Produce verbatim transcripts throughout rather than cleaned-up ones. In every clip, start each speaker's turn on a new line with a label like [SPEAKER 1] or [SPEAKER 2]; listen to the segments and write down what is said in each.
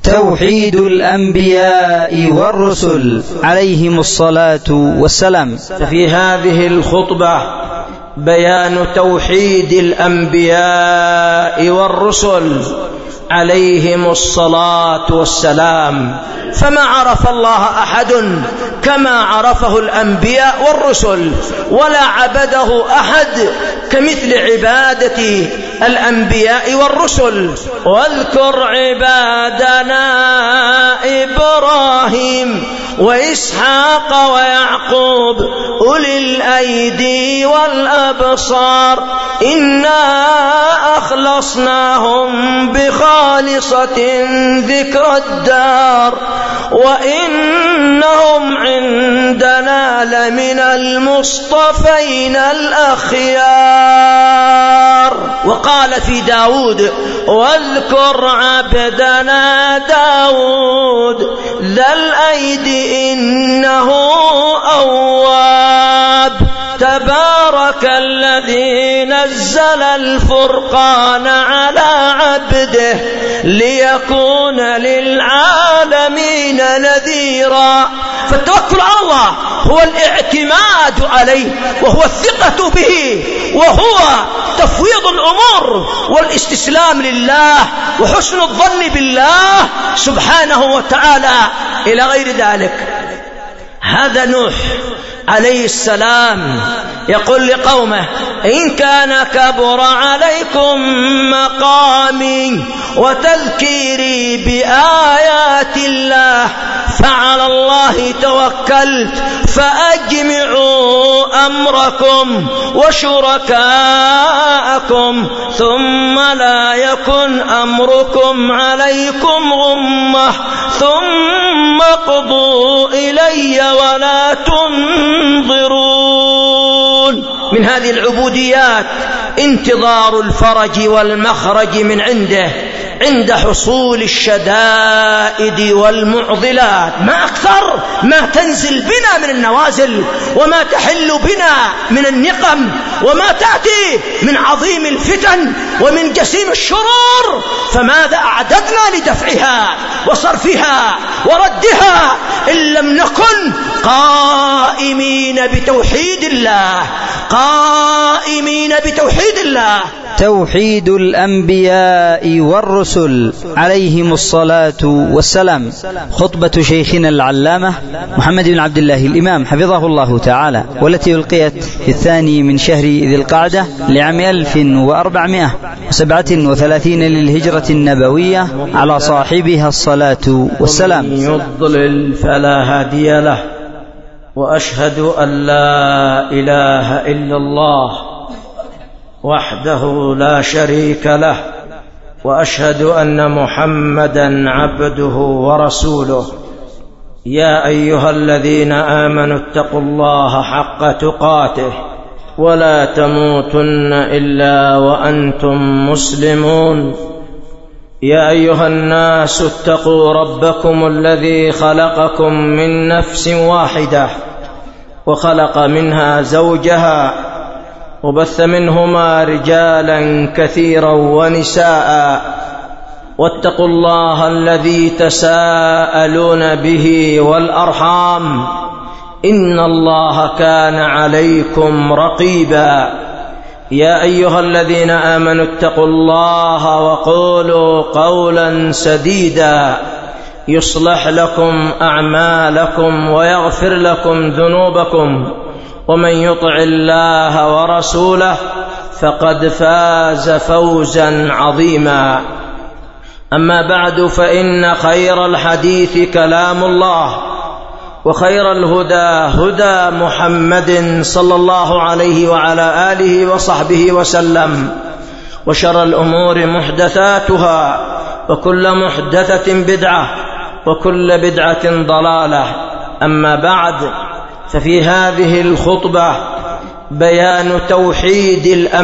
[SPEAKER 1] توحيد الأنبياء والرسل عليهم الصلاة والسلام.
[SPEAKER 2] في هذه الخطبة بيان توحيد الأنبياء والرسل عليهم الصلاة والسلام. فما عرف الله أحد كما عرفه الأنبياء والرسل، ولا عبده أحد كمثل عبادة الأنبياء والرسل. واذكر عبادنا إبراهيم وإسحاق ويعقوب أولي الأيدي والأبصار إنا أخلصناهم بخالصة ذكر الدار وإنهم عندنا لمن المصطفين الأخيار. وقال في داود واذكر عبدنا داود ذا الأيدي إنه أواب تبارك الذي نزل الفرقان على عبده ليكون للعالمين نذيرا. فالتوكل على الله هو الاعتماد عليه، وهو الثقة به، وهو تفويض الأمور والاستسلام لله وحسن الظن بالله سبحانه وتعالى إلى غير ذلك. هذا نوح عليه السلام يقول لقومه إن كان كبر عليكم مقامي وتذكيري بآيات الله فعلى الله توكلت فأجمعوا أمركم وشركاءكم ثم لا يكن أمركم عليكم غمة ثم اقضوا إلي ولا تنظرون. من هذه العبوديات انتظار الفرج والمخرج من عنده عند حصول الشدائد والمعضلات. ما أكثر ما تنزل بنا من النوازل، وما تحل بنا من النقم، وما تأتي من عظيم الفتن ومن جسيم الشرور، فماذا أعددنا لدفعها وصرفها وردها إن لم نكن قائمين بتوحيد الله، قائمين بتوحيد الله.
[SPEAKER 1] توحيد الأنبياء والرسل عليهم الصلاة والسلام. خطبة شيخنا العلامة محمد بن عبد الله الإمام حفظه الله تعالى، والتي ألقيت في الثاني من شهر ذي القعدة لعام ألف وأربعمائة وسبعة وثلاثين للهجرة النبوية، على صاحبها الصلاة والسلام.
[SPEAKER 2] يضلل فلا هادي له، وأشهد أن لا إله إلا الله وحده لا شريك له، وأشهد أن محمدا عبده ورسوله. يا أيها الذين آمنوا اتقوا الله حق تقاته ولا تموتن إلا وأنتم مسلمون. يا أيها الناس اتقوا ربكم الذي خلقكم من نفس واحدة وخلق منها زوجها وبث منهما رجالا كثيرا ونساء، واتقوا الله الذي تساءلون به والأرحام إن الله كان عليكم رقيبا. يا أيها الذين آمنوا اتقوا الله وقولوا قولا سديدا يصلح لكم أعمالكم ويغفر لكم ذنوبكم، ومن يطع الله ورسوله فقد فاز فوزا عظيما. أما بعد، فإن خير الحديث كلام الله، وخير الهدى هدى محمد صلى الله عليه وعلى آله وصحبه وسلم، وشر الأمور محدثاتها، وكل محدثة بدعة، وكل بدعة ضلالة. أما بعد، ففي هذه الخطبة بيان توحيد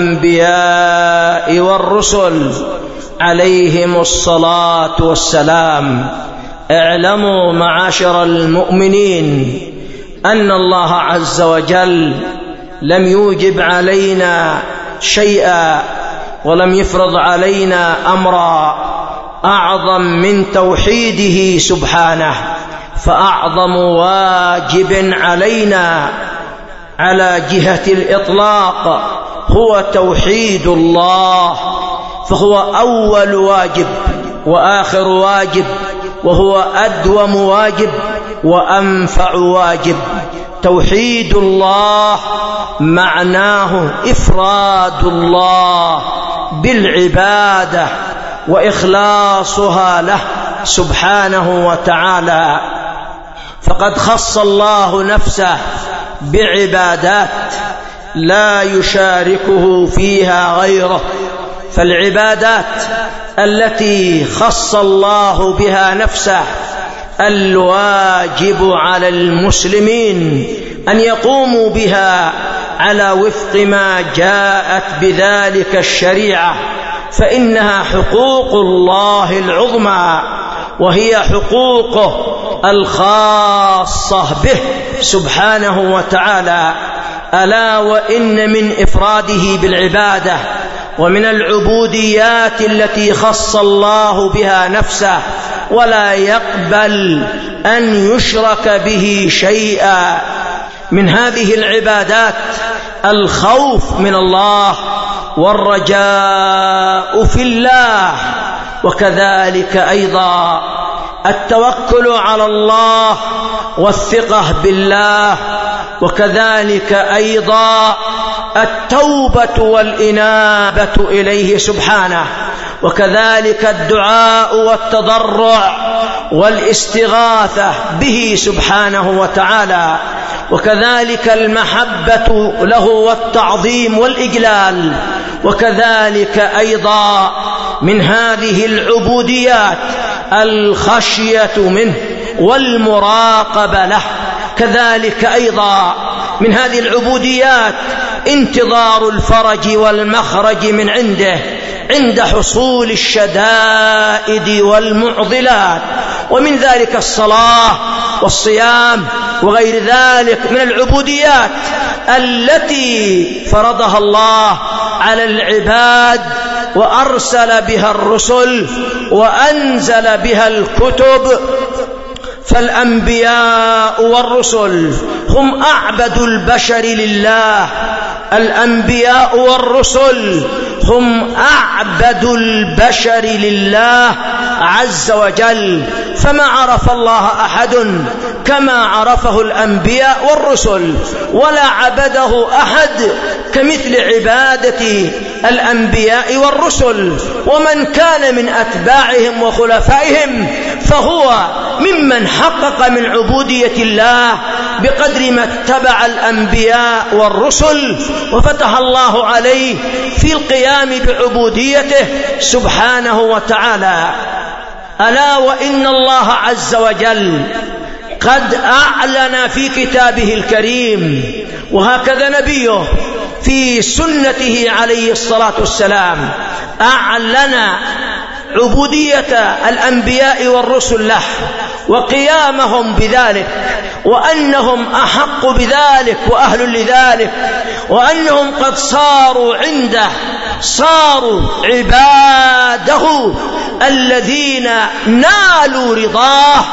[SPEAKER 2] الأنبياء والرسل عليهم الصلاة والسلام. اعلموا معاشر المؤمنين أن الله عز وجل لم يوجب علينا شيئا ولم يفرض علينا أمرا أعظم من توحيده سبحانه، فأعظم واجب علينا على جهة الإطلاق هو توحيد الله، فهو أول واجب وآخر واجب، وهو أدوم واجب وأنفع واجب. توحيد الله معناه إفراد الله بالعبادة وإخلاصها له سبحانه وتعالى، فقد خص الله نفسه بعبادات لا يشاركه فيها غيره. فالعبادات التي خص الله بها نفسه الواجب على المسلمين أن يقوموا بها على وفق ما جاءت بذلك الشريعة، فإنها حقوق الله العظمى، وهي حقوقه الخاصة به سبحانه وتعالى. ألا وإن من إفراده بالعبادة ومن العبوديات التي خص الله بها نفسه ولا يقبل أن يشرك به شيئا، من هذه العبادات الخوف من الله والرجاء في الله، وكذلك أيضا التوكل على الله والثقة بالله، وكذلك أيضا التوبة والإنابة إليه سبحانه، وكذلك الدعاء والتضرع والاستغاثة به سبحانه وتعالى، وكذلك المحبة له والتعظيم والإجلال، وكذلك أيضا من هذه العبوديات الخشية منه والمراقبة له. كذلك أيضا من هذه العبوديات انتظار الفرج والمخرج من عنده عند حصول الشدائد والمعضلات، ومن ذلك الصلاة والصيام وغير ذلك من العبوديات التي فرضها الله على العباد وأرسل بها الرسل وأنزل بها الكتب. فالأنبياء والرسل هم أعبد البشر لله، الأنبياء والرسل هم أعبد البشر لله عز وجل، فما عرف الله أحد كما عرفه الأنبياء والرسل، ولا عبده أحد كمثل عبادة الأنبياء والرسل. ومن كان من أتباعهم وخلفائهم فهو ممن حقق من عبودية الله بقدر ما اتبع الأنبياء والرسل، وفتح الله عليه في القيام بعبوديته سبحانه وتعالى. ألا وإن الله عز وجل قد أعلن في كتابه الكريم، وهكذا نبيه في سنته عليه الصلاة والسلام أعلن عبودية الأنبياء والرسل له وقيامهم بذلك، وأنهم أحق بذلك وأهل لذلك، وأنهم قد صاروا عنده، صاروا عباده الذين نالوا رضاه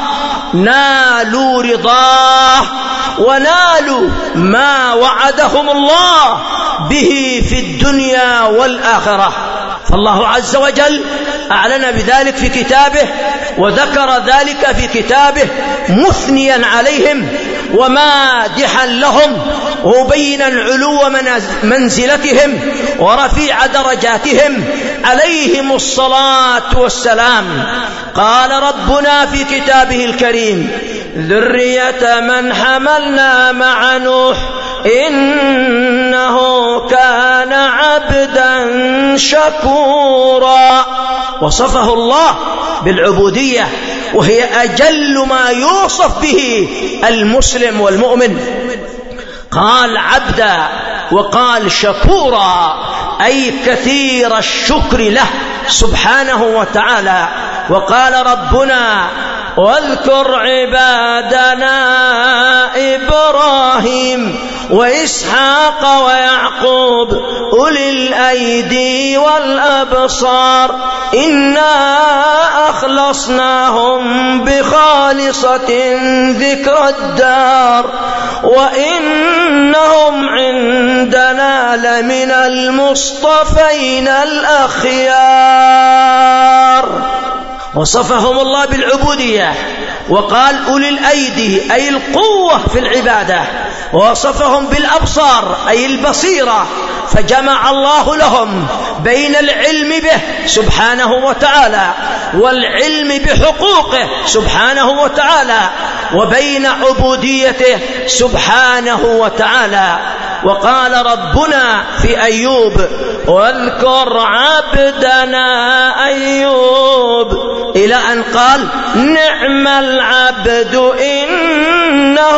[SPEAKER 2] نالوا رضاه ونالوا ما وعدهم الله به في الدنيا والآخرة. فالله عز وجل أعلن بذلك في كتابه وذكر ذلك في كتابه مثنيا عليهم ومادحا لهم ومبينا علو منزلتهم ورفيع درجاتهم عليهم الصلاة والسلام. قال ربنا في كتابه الكريم: ذرية من حملنا مع نوح إنه كان عبدا شكورا. وصفه الله بالعبودية، وهي أجل ما يوصف به المسلم والمؤمن. قال عبدا وقال شكورا، أي كثير الشكر له سبحانه وتعالى. وقال ربنا واذكر عبادنا إبراهيم وإسحاق ويعقوب أولي الأيدي والأبصار إنا أخلصناهم بخالصة ذكر الدار وإنهم عندنا لمن المصطفين الأخيار. وصفهم الله بالعبودية وقال أولي الأيدي أي القوة في العبادة، ووصفهم بالأبصار أي البصيرة، فجمع الله لهم بين العلم به سبحانه وتعالى والعلم بحقوقه سبحانه وتعالى وبين عبوديته سبحانه وتعالى. وقال ربنا في أيوب واذكر عبدنا أيوب إلى أن قال نعم العبد إنه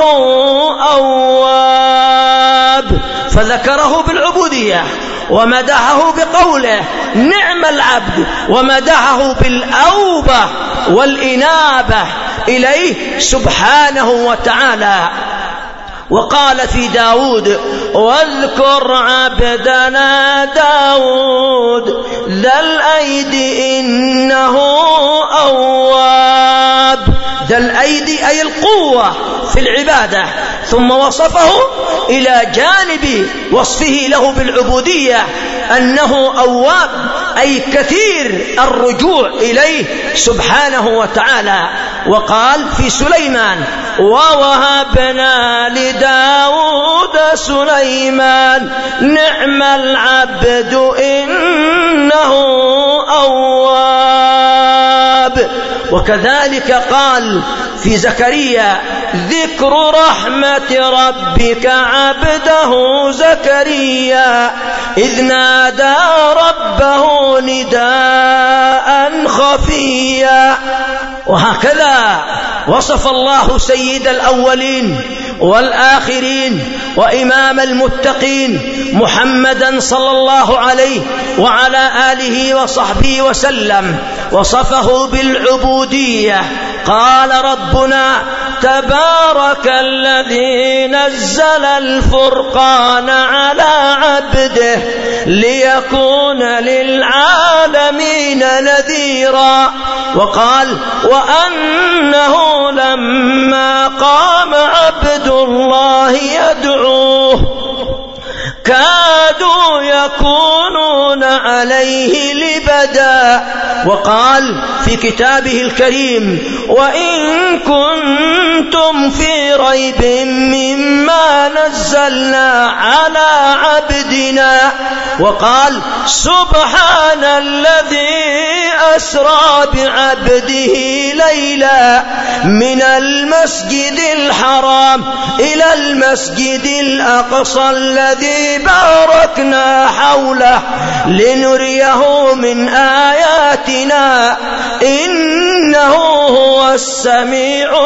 [SPEAKER 2] أواب، فذكره بالعبودية ومدحه بقوله نعم العبد، ومدحه بالأوبة والإنابة إليه سبحانه وتعالى. وقال في داود واذكر عبدنا داود ذا الأيد إنه أواب، ذا الأيدي أي القوة في العبادة، ثم وصفه إلى جانب وصفه له بالعبودية أنه أواب أي كثير الرجوع إليه سبحانه وتعالى. وقال في سليمان ووهبنا لداود سليمان نعم العبد إنه أواب. وكذلك قال في زكريا ذكر رحمة ربك عبده زكريا إذ نادى ربه نداء خفيا. وهكذا وصف الله سيد الأولين والآخرين وإمام المتقين محمدا صلى الله عليه وعلى آله وصحبه وسلم، وصفه بالعبودية. قال ربنا تبارك الذي نزل الفرقان على عبده ليكون للعالمين نذيرا. وقال وأنه لما قام عبد الله يدعوه كادوا يكونون عليه لبدا. وقال في كتابه الكريم وإن كنتم في ريب مما نزلنا على عبدنا. وقال سبحان الذي أسرى بعبده ليلا من المسجد الحرام إلى المسجد الأقصى الذي باركنا حوله لنريه من آياتنا إنه هو السميع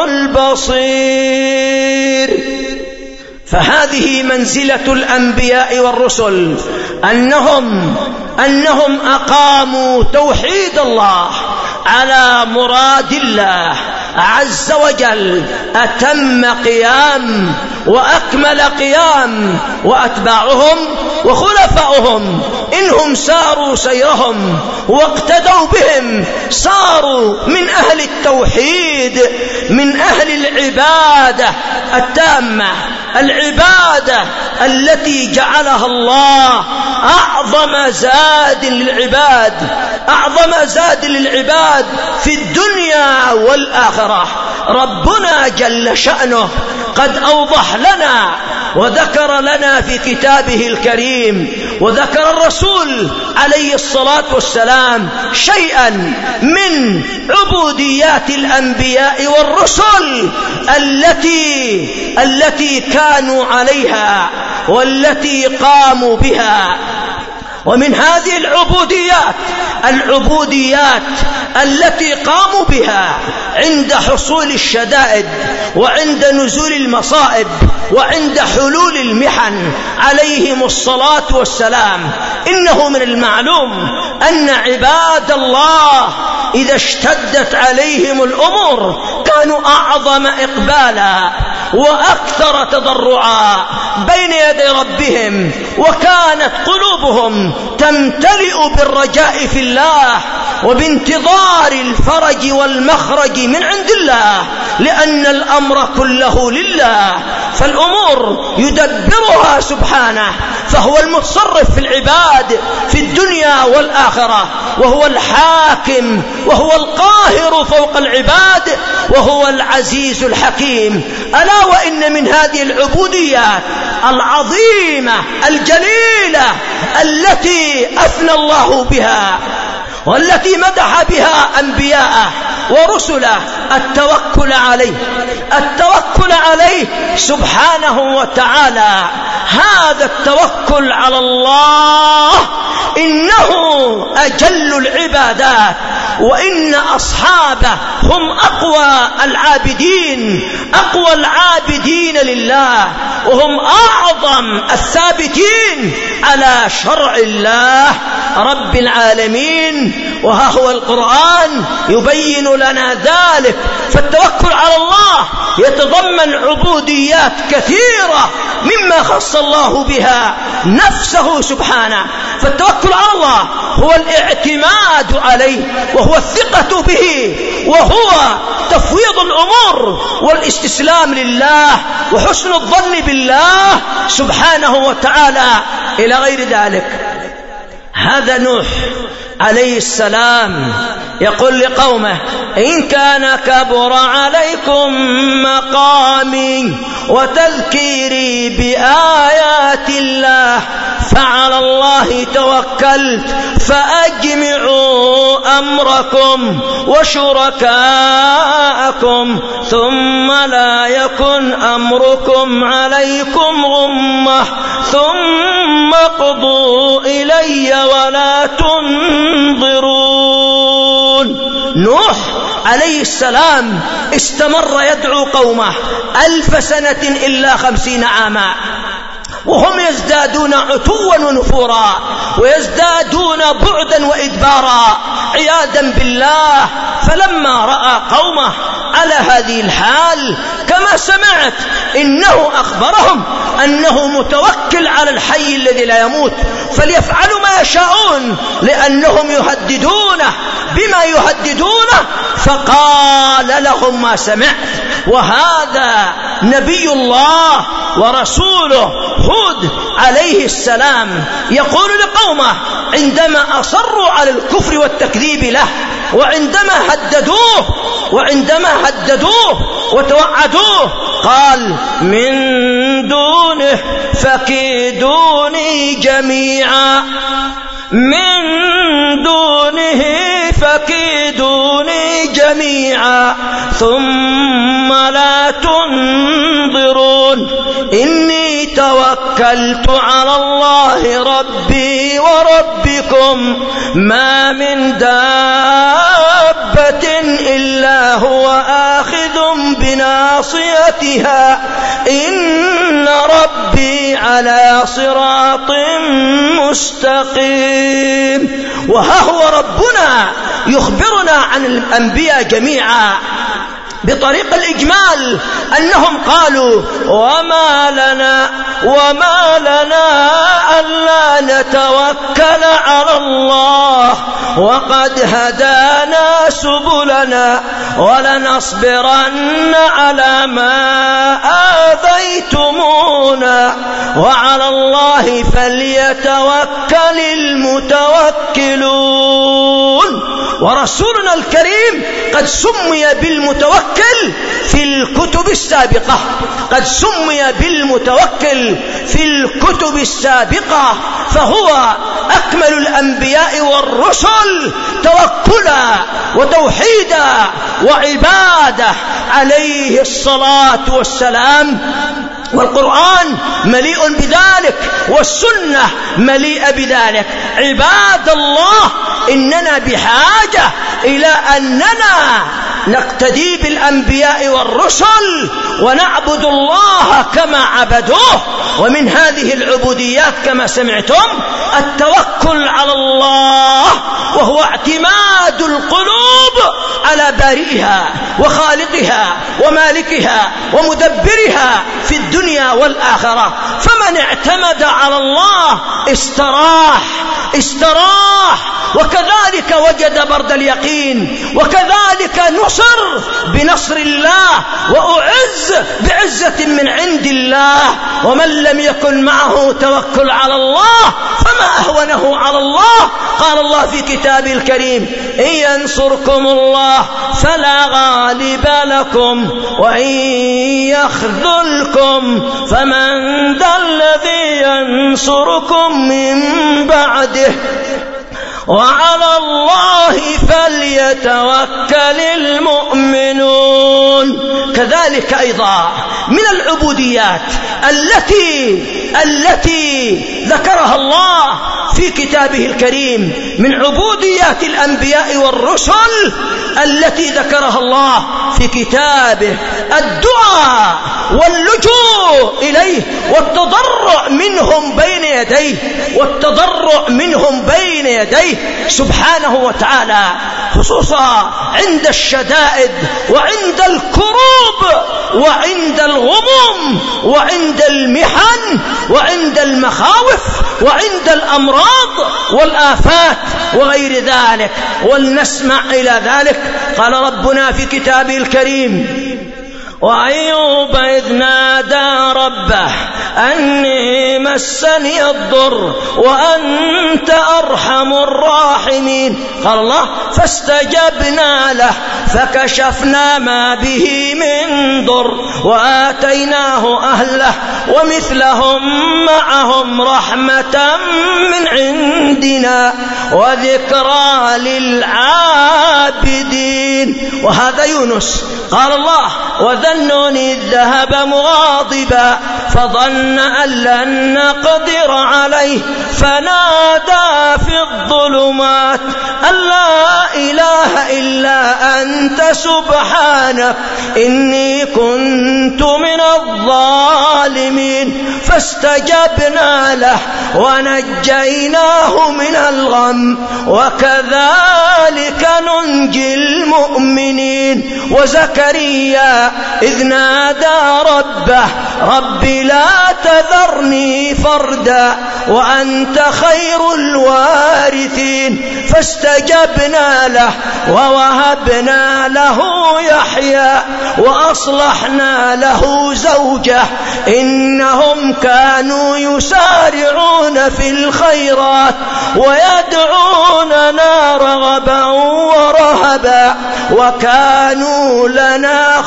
[SPEAKER 2] البصير. فهذه منزلة الأنبياء والرسل، أنهم أنهم أقاموا توحيد الله على مراد الله عز وجل أتم قيام وأكمل قيام، وأتباعهم وخلفائهم إنهم ساروا سيرهم واقتدوا بهم صاروا من أهل التوحيد، من أهل العبادة التامة، العبادة التي جعلها الله أعظم زاد للعباد، أعظم زاد للعباد في الدنيا والآخرة. ربنا جل شأنه قد أوضح لنا وذكر لنا في كتابه الكريم وذكر الرسول عليه الصلاة والسلام شيئا من عبوديات الأنبياء والرسل التي التي كانوا عليها والتي قاموا بها. ومن هذه العبوديات العبوديات التي قاموا بها عند حصول الشدائد وعند نزول المصائب وعند حلول المحن عليهم الصلاة والسلام. إنه من المعلوم أن عباد الله إذا اشتدت عليهم الأمور أعظم إقبالا وأكثر تضرعا بين يدي ربهم، وكانت قلوبهم تمتلئ بالرجاء في الله وبانتظار الفرج والمخرج من عند الله، لأن الأمر كله لله، فالأمور يدبرها سبحانه، فهو المتصرف في العباد في الدنيا والآخرة، وهو الحاكم وهو القاهر فوق العباد، وهو العزيز الحكيم. ألا وإن من هذه العبوديات العظيمة الجليلة التي أثنى الله بها والتي مدح بها أنبياءه ورسله التوكل عليه، التوكل عليه سبحانه وتعالى. هذا التوكل على الله إنه أجل العبادات، وإن أصحابه هم أقوى العابدين، أقوى العابدين لله، وهم أعظم الثابتين على شرع الله رب العالمين. وها هو القرآن يبين لنا ذلك. فالتوكل على الله يتضمن عبوديات كثيرة مما خص الله بها نفسه سبحانه. فالتوكل على الله هو الاعتماد عليه، وهو الثقة به، وهو تفويض الأمور والاستسلام لله وحسن الظن بالله سبحانه وتعالى إلى غير ذلك. هذا نوح عليه السلام يقول لقومه: إن كان كبر عليكم مقامي وتذكيري بآيات الله فعلى الله توكلت فأجمعوا أمركم وشركاءكم ثم لا يكن أمركم عليكم غمة ثم اقضوا إلي ولا تنظرون. نوح عليه السلام استمر يدعو قومه ألف سنة إلا خمسين عاما، وهم يزدادون عتوا ونفورا ويزدادون بعدا وإدبارا عياذا بالله. فلما رأى قومه على هذه الحال كما سمعت إنه أخبرهم أنه متوكل على الحي الذي لا يموت، فليفعلوا ما يشاءون لأنهم يهددونه بما يهددونه. فقال لهم ما سمعت. وهذا نبي الله ورسوله هود عليه السلام يقول لقومه عندما أصروا على الكفر والتكذيب له، وعندما هددوه وعندما هددوه وتوعدوه، قال: من دونه فكيدوني جميعا، من دونه فكيدوني جميعا ثم لا تنظرون. إني توكلت على الله ربي وربكم ما من دابة إلا هو آخذ بناصيتها إن ربي على صراط مستقيم. وها هو ربنا يخبرنا عن الأنبياء جميعا بطريق الإجمال أنهم قالوا: وما لنا وما لنا ألا نتوكل على الله وقد هدانا سبلنا ولنصبرن على ما آذيتمونا وعلى الله فليتوكل المتوكلون. ورسولنا الكريم قد سمي بالمتوكل في الكتب السابقة، قد سمي بالمتوكل في الكتب السابقة، فهو أكمل الأنبياء والرسل توكلا وتوحيدا وعبادة عليه الصلاة والسلام. والقرآن مليء بذلك، والسنة مليئة بذلك. عباد الله، إننا بحاجة إلى أننا نقتدي بالأنبياء والرسل ونعبد الله كما عبدوه. ومن هذه العبوديات كما سمعتم التوكل على الله، وهو اعتماد القلوب على بارئها وخالقها ومالكها ومدبرها في الدنيا والآخرة. فمن اعتمد على الله استراح استراح وكذلك وجد برد اليقين، وكذلك نصر بنصر الله وأعز بعزة من عند الله. ومن لم يكن معه توكل على الله فما أهونه على الله. قال الله في كتابه الكريم: إن ينصركم الله فلا غالب لكم وإن يخذلكم فمن ذا الذي ينصركم من بعده وعلى الله فليتوكل المؤمنون. كذلك أيضا من العبوديات التي التي ذكرها الله في كتابه الكريم من عبوديات الأنبياء والرسل التي ذكرها الله في كتابه الدعاء واللجوء إليه والتضرع منهم بين يديه والتضرع منهم بين يديه سبحانه وتعالى، خصوصا عند الشدائد وعند الكروب وعند الغموم وعند المحن وعند المخاوف وعند الأمراض والآفات وغير ذلك. ولنسمع إلى ذلك قال ربنا في كتابه الكريم: وأيوب إذ نادى ربه أني مسني الضر وأنت أرحم الراحمين. قال الله: فاستجبنا له فكشفنا ما به من ضر وآتيناه أهله ومثلهم معهم رحمة من عندنا وذكرى للعابدين. وهذا يونس. قال الله: وذنون إذ ذهب مغاضبا فظن أن لن نقدر عليه فنادى في الظلمات أن لا إله إلا أنت سبحانك إني كنت من الظالمين. فاستجبنا له ونجيناه من الغم وكذلك ننجي المؤمنين. وزكريا إذ نادى ربه رب لا تذرني فردا وأنت خير الوارثين. فاستجبنا له ووهبنا له يحيى وأصلحنا له زوجه إنهم كانوا يسارعون في الخيرات ويدعوننا رغبا ورهبا وكانوا لنا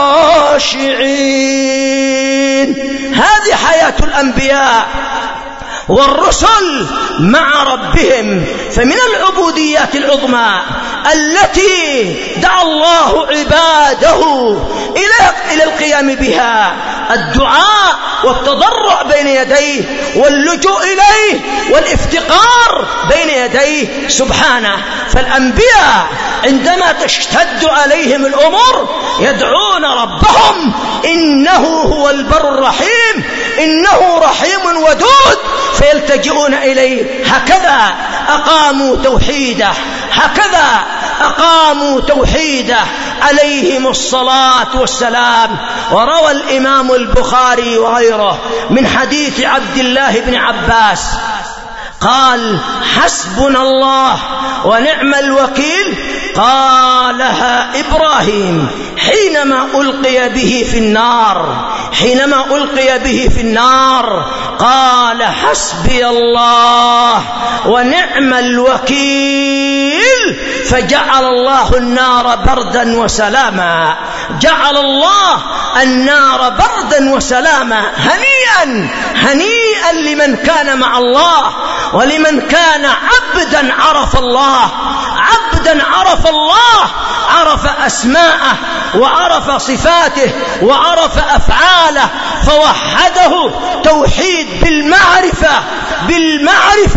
[SPEAKER 2] خاشعين. هذه حياة الأنبياء والرسل مع ربهم. فمن العبوديات العظمى التي دعا الله عباده إلى القيام بها الدعاء والتضرع بين يديه واللجوء إليه والافتقار بين يديه سبحانه. فالأنبياء عندما تشتد عليهم الأمور يدعون ربهم إنه هو البر الرحيم إنه رحيم ودود فيلتجئون إليه. هكذا أقاموا توحيده هكذا أقاموا توحيده عليهم الصلاة والسلام. وروى الإمام البخاري وغيره من حديث عبد الله بن عباس قال: حسبنا الله ونعم الوكيل قالها إبراهيم حينما ألقي به في النار حينما ألقي به في النار قال: حسبي الله ونعم الوكيل. فجعل الله النار بردا وسلاما جعل الله النار بردا وسلاما. هنيئا هنيئا لمن كان مع الله ولمن كان عبدا عرف الله عبدا عرف الله عرف أسماءه وعرف صفاته وعرف أفعاله فوحده توحيد بالمعرفة بالمعرفة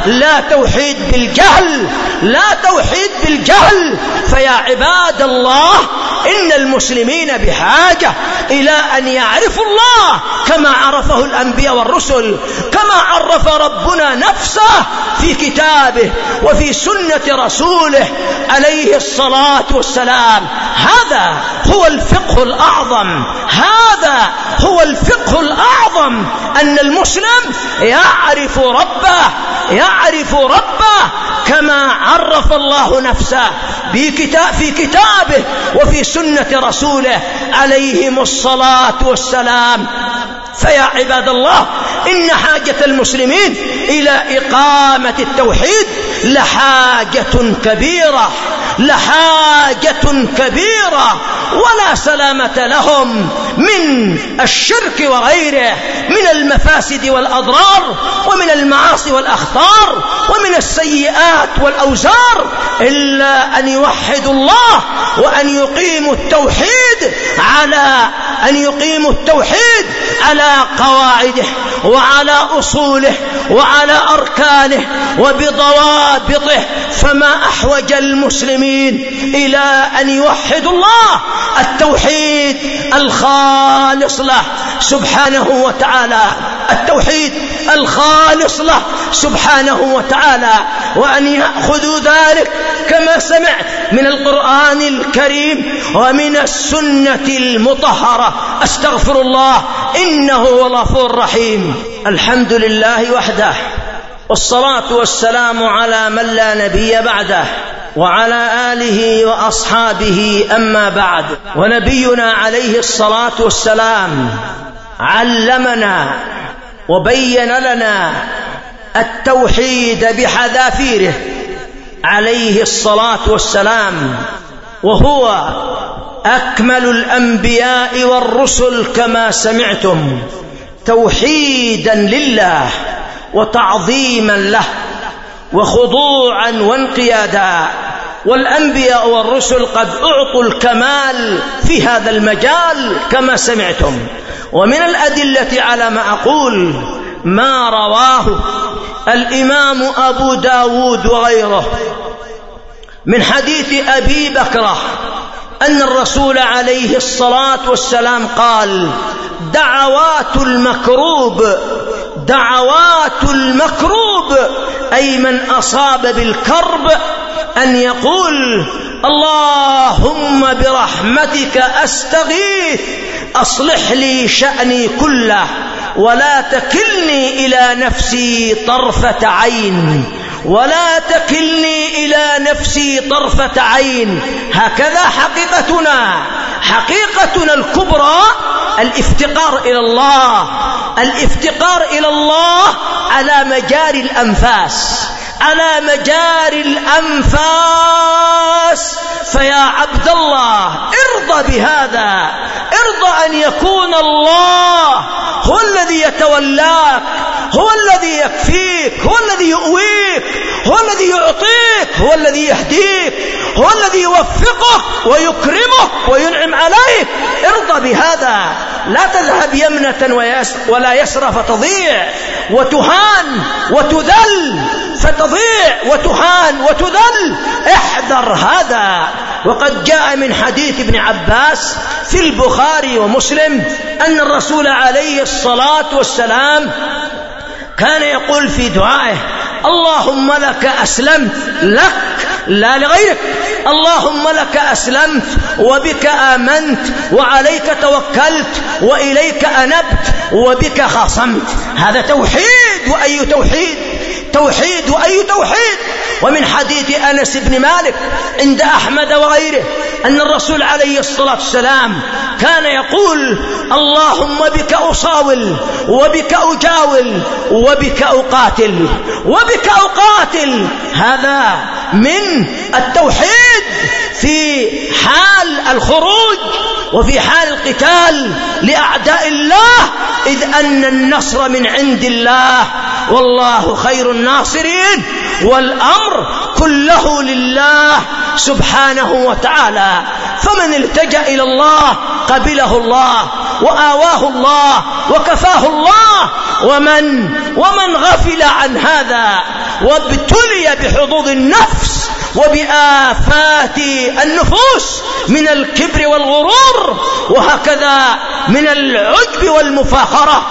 [SPEAKER 2] لا توحيد بالجهل، لا توحيد بالجهل. فيا عباد الله، إن المسلمين بحاجة إلى أن يعرفوا الله كما عرفه الأنبياء والرسل، كما عرف ربنا نفسه في كتابه وفي سنة رسوله عليه الصلاة والسلام. هذا هو الفقه الأعظم، هذا هو الفقه الأعظم، أن المسلم يعرف ربه، يعرف ربه كما عرف الله نفسه في كتابه وفي سنة رسوله عليهم الصلاة والسلام. فيا عباد الله، إن حاجة المسلمين إلى إقامة التوحيد لحاجة كبيرة، لحاجة كبيرة، ولا سلامة لهم من الشرك وغيره من المفاسد والأضرار ومن المعاصي والأخطار ومن السيئات والأوزار، إلا أن يوحدوا الله وأن يقيموا التوحيد على أن يقيموا التوحيد على قواعده وعلى أصوله وعلى أركانه وبضوابطه. فما أحوج المسلمين إلى أن يوحدوا الله، التوحيد الخالص له سبحانه وتعالى، التوحيد الخالص له سبحانه وتعالى، وأن يأخذوا ذلك كما سمعت من القرآن الكريم ومن السنة المطهرة. أستغفر الله إنه هو الغفور الرحيم. الحمد لله وحده، والصلاة والسلام على من لا نبي بعده، وعلى آله وأصحابه. أما بعد، ونبينا عليه الصلاة والسلام علمنا وبين لنا التوحيد بحذافيره عليه الصلاة والسلام، وهو أكمل الأنبياء والرسل كما سمعتم، توحيدا لله وتعظيما له وخضوعا وانقيادا. والأنبياء والرسل قد أعطوا الكمال في هذا المجال كما سمعتم. ومن الأدلة على ما أقول ما رواه الإمام أبو داود وغيره من حديث أبي بكرة أن الرسول عليه الصلاة والسلام قال: دعوات المكروب، دعوات المكروب، أي من أصاب بالكرب، أن يقول: اللهم برحمتك أستغيث أصلح لي شأني كله ولا تكلني إلى نفسي طرفة عين، ولا تكلني إلى نفسي طرفة عين. هكذا حقيقتنا، حقيقتنا الكبرى الافتقار إلى الله، الافتقار إلى الله على مجاري الأنفاس، على مجاري الأنفاس. فيا عبد الله ارضى بهذا، ارضى أن يكون الله هو الذي يتولاك، هو الذي يكفيك، هو الذي يؤويك، هو الذي يعطيك، هو الذي يهديك، هو الذي يوفقك ويكرمك وينعم عليك. ارضى بهذا، لا تذهب يمنة ولا يسرى فتضيع وتهان وتذل، فتضيع وتهان وتذل. احذر هذا. وقد جاء من حديث ابن عباس في البخاري ومسلم أن الرسول عليه الصلاة والسلام كان يقول في دعائه: اللهم لك أسلمت، لك لا لغيرك، اللهم لك أسلمت وبك آمنت وعليك توكلت وإليك أنبت وبك خاصمت. هذا توحيد، وأي توحيد، توحيد وأي توحيد. ومن حديث أنس بن مالك عند أحمد وغيره أن الرسول عليه الصلاة والسلام كان يقول: اللهم بك أصاول وبك أجاول وبك أقاتل وبك أقاتل. هذا من التوحيد في حال الخروج وفي حال القتال لأعداء الله، إذ أن النصر من عند الله والله خير الناصرين، والأمر كله لله سبحانه وتعالى. فمن التجأ إلى الله قبله الله وآواه الله وكفاه الله، ومن ومن غفل عن هذا وابتلي بحظوظ النفس وبآفات النفوس من الكبر والغرور، وهكذا من العجب والمفاخرة،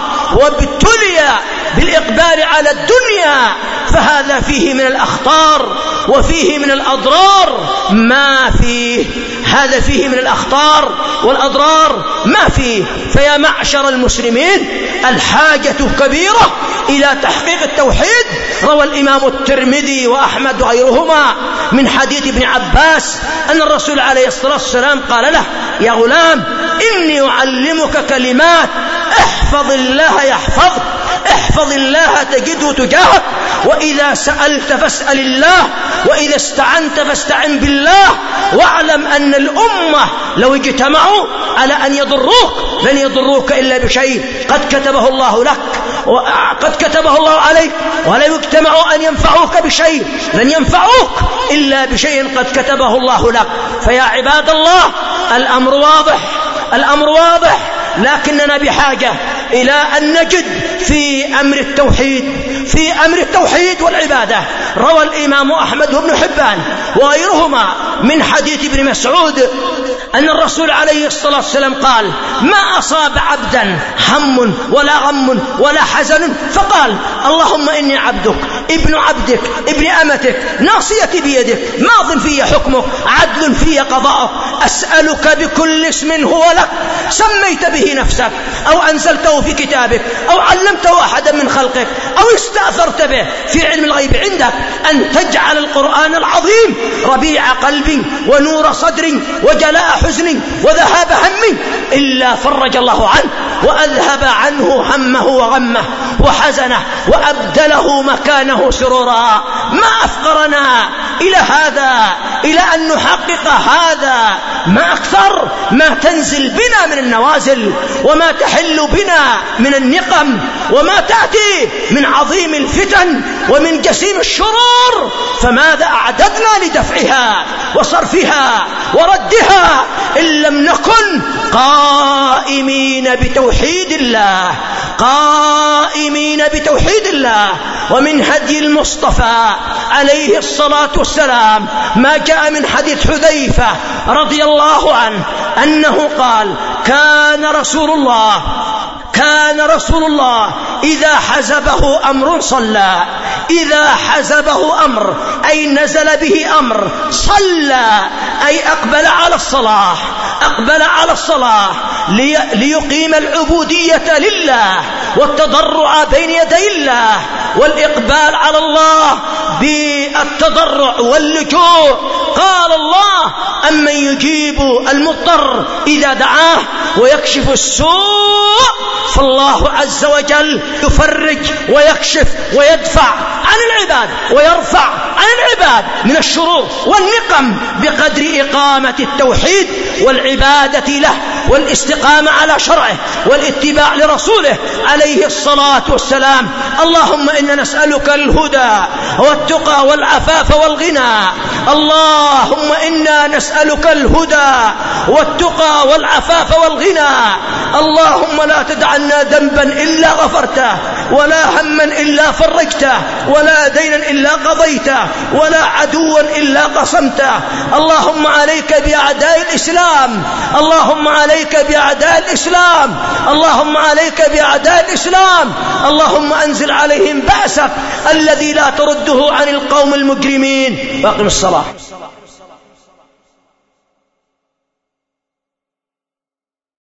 [SPEAKER 2] وابتلي بالإقبال على الدنيا، فهذا فيه من الأخطار وفيه من الأضرار ما فيه، هذا فيه من الأخطار والأضرار ما فيه. فيا معشر المسلمين، الحاجة كبيرة إلى تحقيق التوحيد. روى الإمام الترمذي وأحمد وغيرهما من حديث ابن عباس أن الرسول عليه الصلاة والسلام قال له: يا غلام، إني أعلمك كلمات، احفظ الله يحفظك، احفظ الله تجده تجاهك، وإذا سألت فاسأل الله، وإذا استعنت فاستعن بالله، واعلم أن الأمة لو اجتمعوا على أن يضروك لن يضروك إلا بشيء قد كتبه الله لك، قد كتبه الله عليك، ولو اجتمعوا أن ينفعوك بشيء لن ينفعوك إلا بشيء قد كتبه الله لك. فيا عباد الله، الأمر واضح، الأمر واضح، لكننا بحاجة إلى أن نجد في أمر التوحيد في أمر التوحيد والعبادة. روى الإمام أحمد وابن حبان وغيرهما من حديث ابن مسعود أن الرسول عليه الصلاة والسلام قال: ما أصاب عبدا هم ولا غم ولا حزن فقال: اللهم إني عبدك ابن عبدك ابن أمتك، ناصيتي بيدك، ماض في حكمك، عدل في قضاءك، أسألك بكل اسم هو لك سميت به نفسك أو أنزلته في كتابك أو علمته أحدا من خلقك أو استأثرت به في علم الغيب عندك أن تجعل القرآن العظيم ربيع قلبي ونور صدري وجلاء حزني وذهاب همي إلا فرج الله عنه وأذهب عنه همه وغمه وحزنه وأبدله مكانه سرورا. ما أفقرنا إلى هذا، إلى أن نحقق هذا. ما أكثر ما تنزل بنا من النوازل، وما تحل بنا من النقم، وما تأتي من عظيم الفتن ومن جسيم الشرور، فماذا أعددنا لدفعها وصرفها وردها إن لم نكن قائمين بتوحيد الله، قائمين بتوحيد الله. ومن هدي المصطفى عليه الصلاة والسلام ما جاء من حديث حذيفة رضي الله عنه أنه قال: كان رسول الله كان رسول الله إذا حزبه أمر صلى، إذا حزبه أمر أي نزل به أمر، صلى أي أقبل على الصلاة، أقبل على الصلاة لي ليقيم العبودية لله والتضرع بين يدي الله والإقبال على الله بالتضرع واللجوء. قال الله: أمن يجيب المضطر إذا دعاه ويكشف السوء، فالله عز وجل يفرج ويكشف ويدفع عن العباد ويرفع عن العباد من الشرور والنقم بقدر إقامة التوحيد والعبادة له والاستقامة على شرعه والاتباع لرسوله عليه الصلاة والسلام. اللهم إنا نسألك الهدى والتقى والعفاف والغنى، اللهم إنا نسألك الهدى والتقى والعفاف والغنى. اللهم لا تدع لنا ذنبا إلا غفرته، ولا هما إلا فرجته، ولا دينا إلا قضيته، ولا عدوا إلا قصمته. اللهم عليك بأعداء الإسلام، اللهم عليك بأعداء الإسلام، اللهم عليك بأعداء الإسلام. اللهم أنزل عليهم بأسك الذي لا ترده عن القوم المجرمين. واقم الصلاة.